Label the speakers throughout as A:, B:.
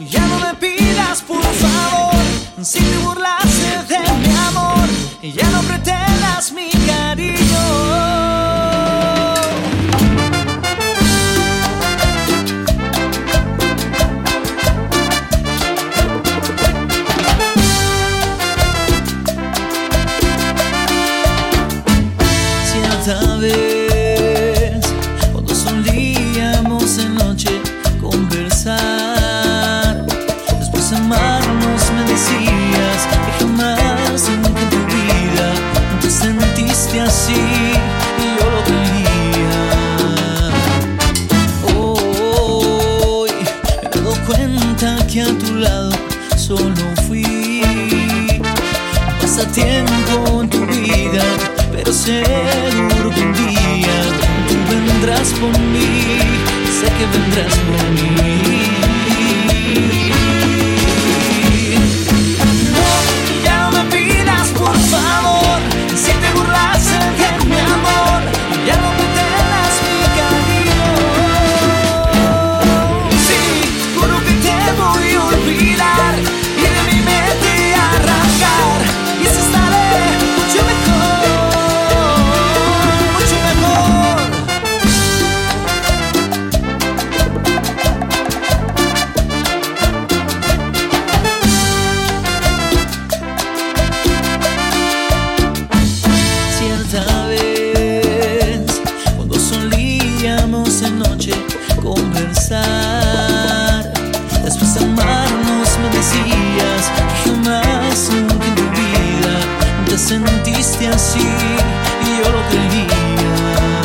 A: Ya no me pidas por favor, si te burlaste de mi amor, ya no pretendas mi cariño. Cierta vez, cuando solíamos de noche conversar, después de amarnos me decías que jamás, nunca en tu vida te sentiste así, y yo lo creía. Hoy me he dado cuenta que a tu lado solo fui pasatiempo en tu vida, pero seguro que un día tú vendrás por mí, sé que vendrás por mí. No, ya no me pidas por favor, si te burlaste de mi amor, ya no pretendas mi cariño. Sí, juro que te voy a olvidar y de mi mente arrancar, y así estaré mucho mejor. Cierta vez, cuando solíamos de noche conversar, después de amarnos me decías que jamás, nunca en tu vida te sentiste así, y yo lo creía.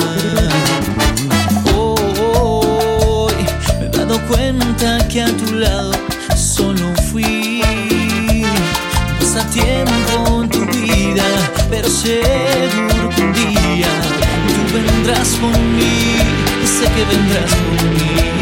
A: Hoy me he dado cuenta que a tu lado solo fui pasatiempo en tu vida, pero seguro que un día tú vendrás por mí, sé que vendrás por mí.